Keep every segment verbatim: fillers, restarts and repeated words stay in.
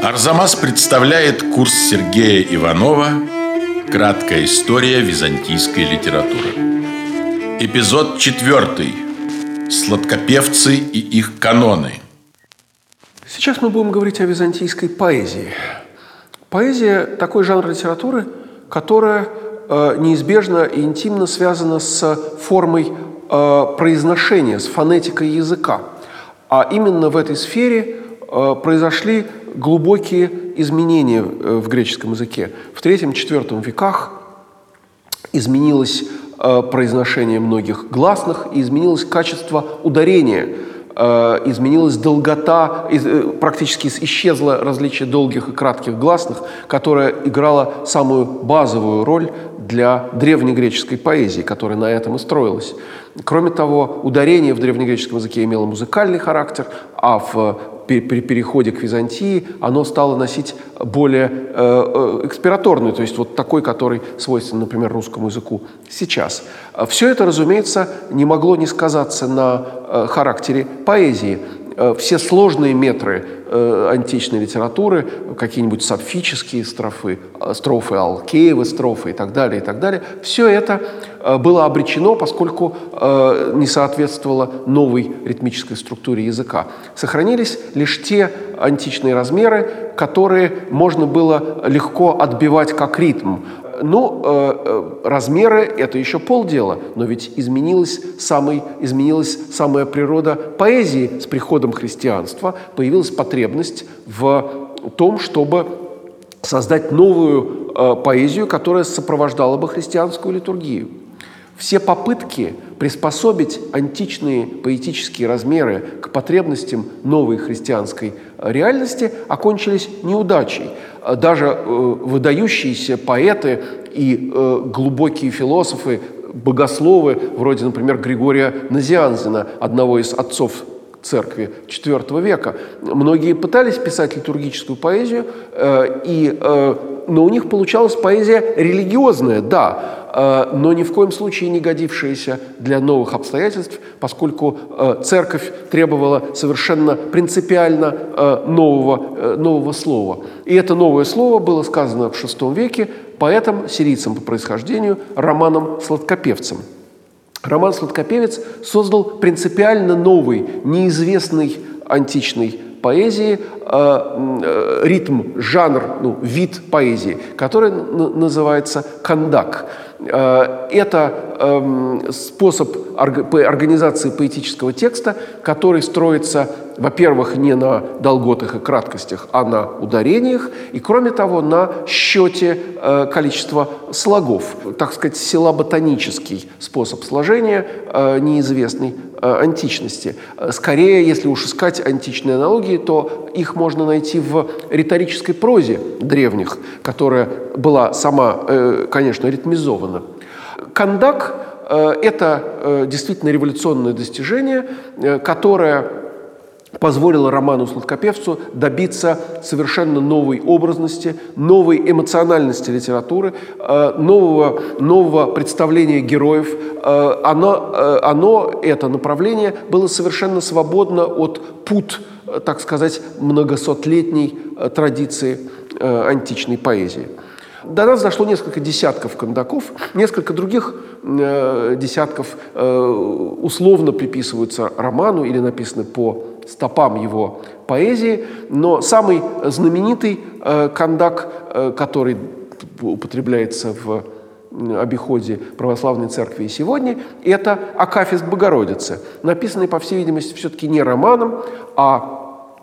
Арзамас представляет курс Сергея Иванова «Краткая история византийской литературы». Эпизод четвертый. Сладкопевцы и их каноны. Сейчас мы будем говорить о византийской поэзии. Поэзия – такой жанр литературы, которая э, неизбежно и интимно связана с формой э, произношения, с фонетикой языка. А именно в этой сфере э, произошли глубокие изменения в греческом языке. В третьем-четвертом веках изменилось э, произношение многих гласных, и изменилось качество ударения, э, изменилась долгота, из, э, практически исчезло различие долгих и кратких гласных, которое играло самую базовую роль для древнегреческой поэзии, которая на этом и строилась. Кроме того, ударение в древнегреческом языке имело музыкальный характер, а в при переходе к Византии оно стало носить более э, экспираторный, то есть вот такой, который свойственен, например, русскому языку сейчас. Все это, разумеется, не могло не сказаться на э, характере поэзии. Все сложные метры э, античной литературы, какие-нибудь сапфические строфы, строфы Алкеевы, строфы и так далее, и так далее, все это э, было обречено, поскольку э, не соответствовало новой ритмической структуре языка. Сохранились лишь те античные размеры, которые можно было легко отбивать как ритм. Ну, э, размеры – это еще полдела, но ведь изменилась, самый, изменилась самая природа поэзии с приходом христианства, появилась потребность в том, чтобы создать новую э, поэзию, которая сопровождала бы христианскую литургию. Все попытки приспособить античные поэтические размеры к потребностям новой христианской реальности окончились неудачей. Даже э, выдающиеся поэты и э, глубокие философы, богословы, вроде, например, Григория Назианзена, одного из отцов церкви четвёртого века, многие пытались писать литургическую поэзию, э, и, э, но у них получалась поэзия религиозная, да, э, но ни в коем случае не годившаяся для новых обстоятельств, поскольку э, церковь требовала совершенно принципиально э, нового, э, нового слова. И это новое слово было сказано в шестом веке поэтом, сирийцем по происхождению, Романом Сладкопевцем. Роман «Сладкопевец» создал принципиально новый, неизвестный античной поэзии э, э, ритм, жанр, ну, вид поэзии, который называется кандак. Э, это э, способ организации поэтического текста, который строится, во-первых, не на долготах и краткостях, а на ударениях, и, кроме того, на счете э, количества слогов, так сказать, силлаботонический способ сложения, э, неизвестный э, античности. Скорее, если уж искать античные аналогии, то их можно найти в риторической прозе древних, которая была сама, э, конечно, ритмизована. Кандак – это действительно революционное достижение, которое позволило Роману Сладкопевцу добиться совершенно новой образности, новой эмоциональности литературы, нового, нового представления героев. Оно, оно, это направление, было совершенно свободно от пут, так сказать, многосотлетней традиции античной поэзии. До нас дошло несколько десятков кандаков, несколько других э, десятков э, условно приписываются роману или написаны по стопам его поэзии, но самый знаменитый э, кандак, э, который употребляется в обиходе православной церкви и сегодня, это «Акафист Богородицы», написанный, по всей видимости, все-таки не романом, а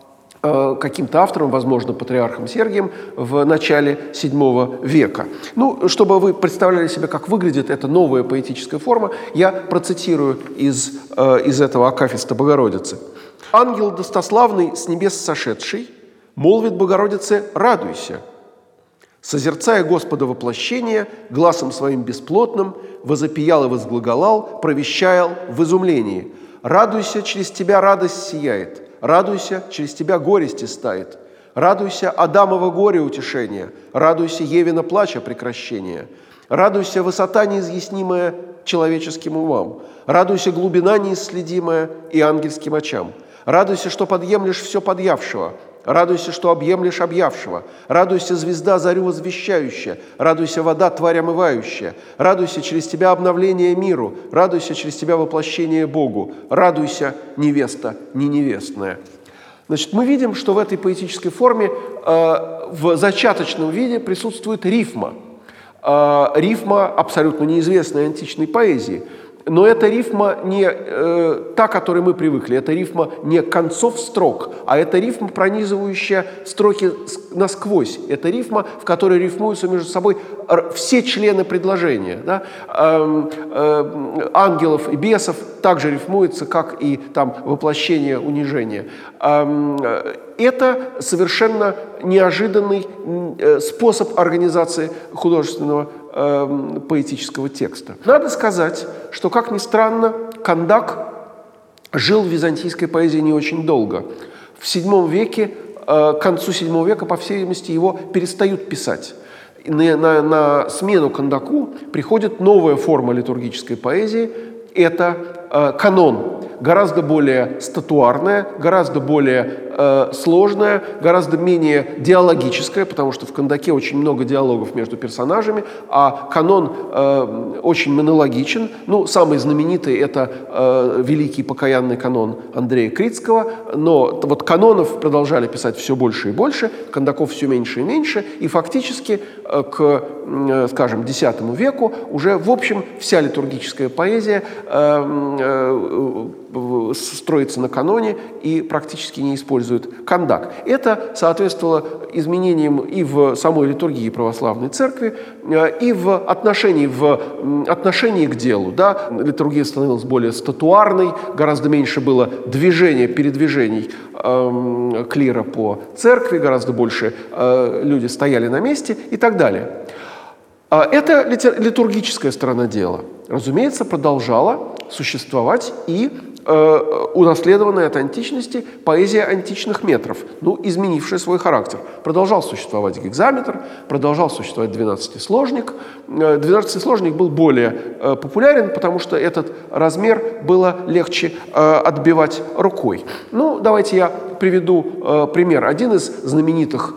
каким-то автором, возможно, патриархом Сергием, в начале седьмого века. Ну, чтобы вы представляли себе, как выглядит эта новая поэтическая форма, я процитирую из, из этого «Акафиста Богородицы». «Ангел достославный, с небес сошедший, молвит Богородице: радуйся. Созерцая Господа воплощение, гласом своим бесплотным, возопиял и возглаголал, провещаял в изумлении: радуйся, через тебя радость сияет. Радуйся, через тебя горесть истает. Радуйся, Адамово горе утешение. Радуйся, Евина плача прекращение. Радуйся, высота неизъяснимая человеческим умам. Радуйся, глубина неисследимая и ангельским очам. Радуйся, что подъемлешь все подъявшего. Радуйся, что объемлешь объявшего. Радуйся, звезда, зарю возвещающая. Радуйся, вода, тварь омывающая. Радуйся, через тебя обновление миру. Радуйся, через тебя воплощение Богу. Радуйся, невеста, не невестная. Значит, мы видим, что в этой поэтической форме э, в зачаточном виде присутствует рифма. Э, рифма абсолютно неизвестной античной поэзии. Но эта рифма не э, та, к которой мы привыкли. Это рифма не концов строк, а это рифма, пронизывающая строки насквозь. Это рифма, в которой рифмуются между собой все члены предложения. Да? Э, э, ангелов и бесов также рифмуется, как и там воплощение унижения. Э, это совершенно неожиданный способ организации художественного поэтического текста. Надо сказать, что, как ни странно, Кандак жил в византийской поэзии не очень долго. В седьмом веке, к концу седьмого века, по всей видимости, его перестают писать. На, на, на смену Кандаку приходит новая форма литургической поэзии – это э, канон. Гораздо более статуарная, гораздо более э, сложная, гораздо менее диалогическая, потому что в Кандаке очень много диалогов между персонажами, а канон э, очень монологичен. Ну, самый знаменитый – это э, великий покаянный канон Андрея Критского, но вот канонов продолжали писать все больше и больше, Кандаков все меньше и меньше, и фактически э, к, э, скажем, десятому веку уже, в общем, вся литургическая поэзия э, э, строится на каноне и практически не использует кандак. Это соответствовало изменениям и в самой литургии православной церкви, и в отношении, в отношении к делу. Да? Литургия становилась более статуарной, гораздо меньше было движения, передвижений э, клира по церкви, гораздо больше э, люди стояли на месте и так далее. Это литургическая сторона дела. Разумеется, продолжала существовать и э, унаследованная от античности поэзия античных метров, ну, изменившая свой характер. Продолжал существовать гекзаметр, продолжал существовать двенадцатисложник. Двенадцатисложник был более э, популярен, потому что этот размер было легче э, отбивать рукой. Ну, давайте я приведу э, пример. Один из знаменитых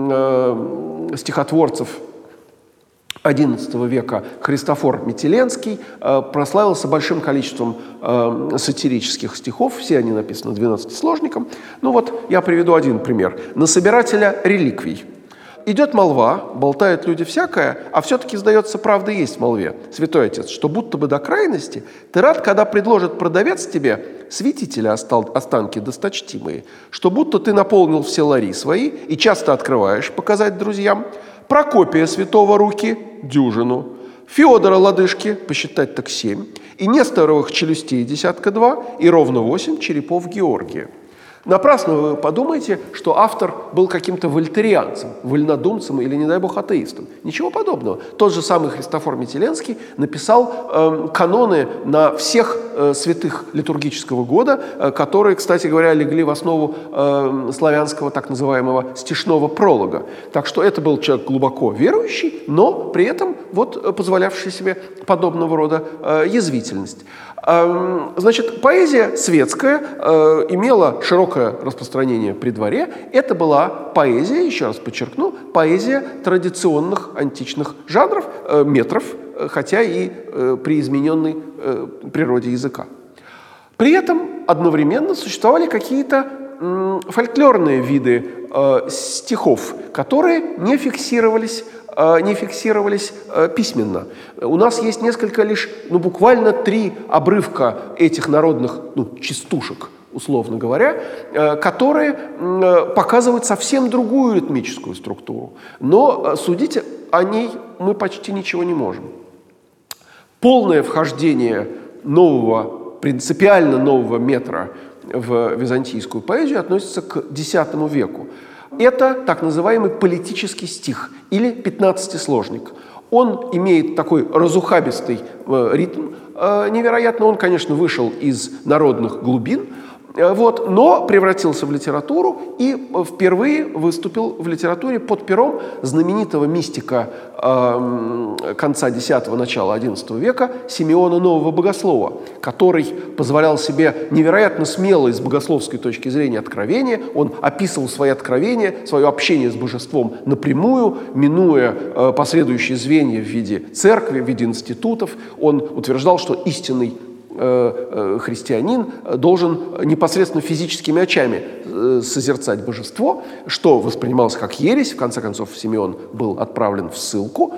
э, стихотворцев одиннадцатого века Христофор Метеленский э, прославился большим количеством э, сатирических стихов, все они написаны двенадцатисложником. Ну вот я приведу один пример. «На собирателя реликвий. Идет молва, болтают люди всякое, а все-таки, сдается, правда есть в молве, святой отец, что будто бы до крайности ты рад, когда предложит продавец тебе святителя останки досточтимые, что будто ты наполнил все лари свои и часто открываешь показать друзьям, Прокопия святого руки – дюжину, Феодора лодыжки – посчитать так семь, и Несторовых челюстей десятка два, и ровно восемь черепов Георгия». Напрасно вы подумаете, что автор был каким-то вольтерианцем, вольнодумцем или, не дай бог, атеистом. Ничего подобного. Тот же самый Христофор Метеленский написал э, каноны на всех э, святых литургического года, э, которые, кстати говоря, легли в основу э, славянского так называемого стишного пролога. Так что это был человек глубоко верующий, но при этом вот, позволявший себе подобного рода э, язвительность. Э, значит, поэзия светская э, имела широкое распространение при дворе. Это была поэзия, еще раз подчеркну, поэзия традиционных античных жанров, э, метров, э, хотя и э, при измененной э, природе языка. При этом одновременно существовали какие-то э, фольклорные виды э, стихов, которые не фиксировались э, не фиксировались э, письменно. У нас есть несколько лишь, ну, буквально три обрывка этих народных, ну, частушек, условно говоря, которые показывают совсем другую ритмическую структуру. Но судить о ней мы почти ничего не можем. Полное вхождение нового, принципиально нового метра в византийскую поэзию относится к десятому веку. Это так называемый политический стих или пятнадцатисложник. Он имеет такой разухабистый ритм невероятно. Он, конечно, вышел из народных глубин, Вот, но превратился в литературу и впервые выступил в литературе под пером знаменитого мистика э, конца десятого, начала одиннадцатого века Симеона Нового Богослова, который позволял себе невероятно смело с богословской точки зрения откровения. Он описывал свои откровения, свое общение с божеством напрямую, минуя э, последующие звенья в виде церкви, в виде институтов. Он утверждал, что истинный христианин должен непосредственно физическими очами созерцать божество, что воспринималось как ересь. В конце концов, Симеон был отправлен в ссылку.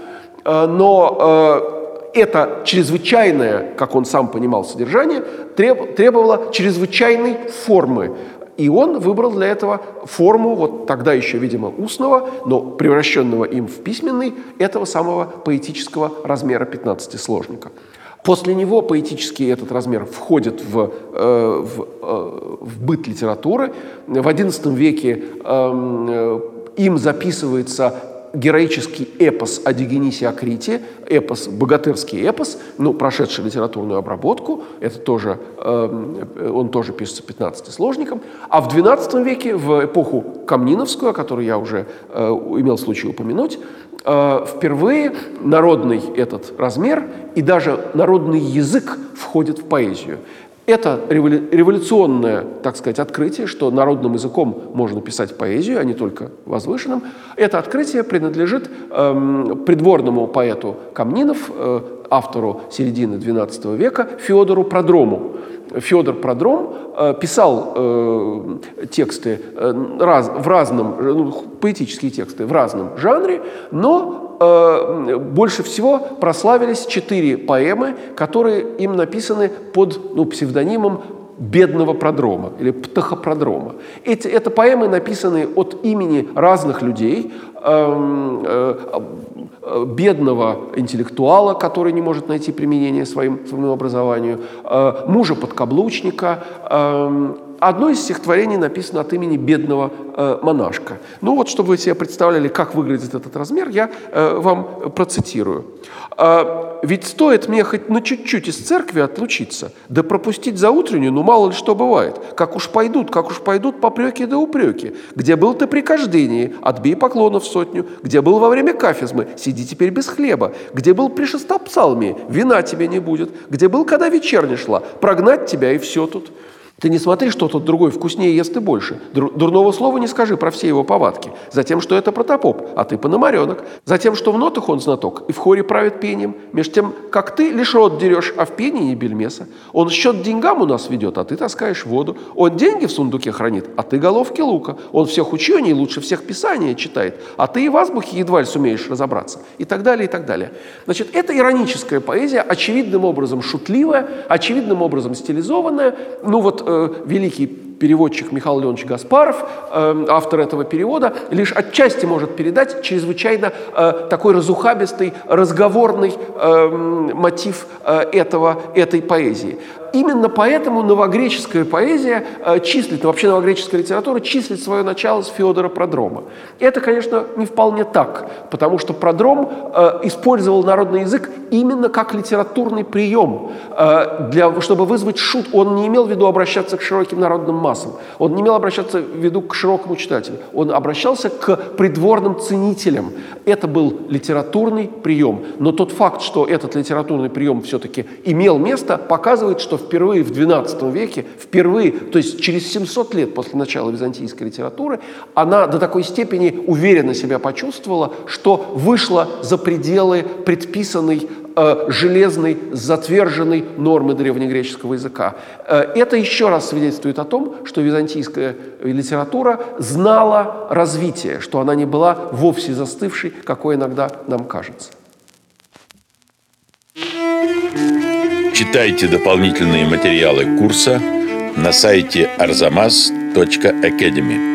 Но это чрезвычайное, как он сам понимал, содержание требовало чрезвычайной формы. И он выбрал для этого форму, вот тогда еще, видимо, устного, но превращенного им в письменный, этого самого поэтического размера пятнадцатисложника. После него поэтический этот размер входит в, э, в, э, в быт литературы. В одиннадцатом веке э, им записывается героический эпос о Дионисии Акрите, эпос, богатырский эпос, ну, прошедший литературную обработку, это тоже, э, он тоже пишется пятнадцатисложником. А в двенадцатом веке, в эпоху Комниновскую, о которой я уже э, имел случай упомянуть, э, впервые народный этот размер и даже народный язык входит в поэзию. Это революционное, так сказать, открытие, что народным языком можно писать поэзию, а не только возвышенным. Это открытие принадлежит э, придворному поэту Комнинов, э, автору середины двенадцатого века Феодору Продрому. Феодор Продром э, писал э, тексты э, раз, в разном, ну, поэтические тексты в разном жанре, но э, больше всего прославились четыре поэмы, которые им написаны под, ну, псевдонимом бедного Продрома или Птахопродрома. Эти, это поэмы написаны от имени разных людей, э, э, бедного интеллектуала, который не может найти применение своим, своему образованию, э, мужа-подкаблучника. Э, одно из стихотворений написано от имени бедного э, монашка. Ну вот, чтобы вы себе представляли, как выглядит этот размер, я э, вам процитирую. Э, «Ведь стоит мне хоть на чуть-чуть из церкви отлучиться, да пропустить за утреннюю, ну мало ли что бывает. Как уж пойдут, как уж пойдут попреки да упреки. Где был ты при кождении, отбей поклонов сотню. Где был во время кафизмы, сиди теперь без хлеба. Где был при шестопсалмии, вина тебе не будет. Где был, когда вечерня шла, прогнать тебя и все тут». Ты не смотри, что тот другой вкуснее ест и больше. Дурного слова не скажи про все его повадки. Затем, что это протопоп, а ты пономаренок. Затем, что в нотах он знаток и в хоре правит пением. Меж тем, как ты лишь рот дерешь, а в пении не бельмеса. Он счет деньгам у нас ведет, а ты таскаешь воду. Он деньги в сундуке хранит, а ты головки лука. Он всех учений лучше всех писания читает, а ты и в азбуке едва ли сумеешь разобраться. И так далее, и так далее. Значит, это ироническая поэзия, очевидным образом шутливая, очевидным образом стилизованная. Ну вот э, великий переводчик Михаил Леонович Гаспаров, э, автор этого перевода, лишь отчасти может передать чрезвычайно э, такой разухабистый, разговорный э, мотив э, этого, этой поэзии. Именно поэтому новогреческая поэзия э, числит, вообще новогреческая литература числит свое начало с Феодора Продрома. Это, конечно, не вполне так, потому что Продром э, использовал народный язык именно как литературный прием, э, для, чтобы вызвать шут. Он не имел в виду обращаться к широким народным массам, он не имел обращаться в виду к широкому читателю, он обращался к придворным ценителям. Это был литературный прием, но тот факт, что этот литературный прием все-таки имел место, показывает, что впервые в двенадцатом веке, впервые, то есть через семьсот лет после начала византийской литературы, она до такой степени уверенно себя почувствовала, что вышла за пределы предписанной э, железной, затверженной нормы древнегреческого языка. Э, это еще раз свидетельствует о том, что византийская литература знала развитие, что она не была вовсе застывшей, какой иногда нам кажется. Читайте дополнительные материалы курса на сайте арзамас точка академи.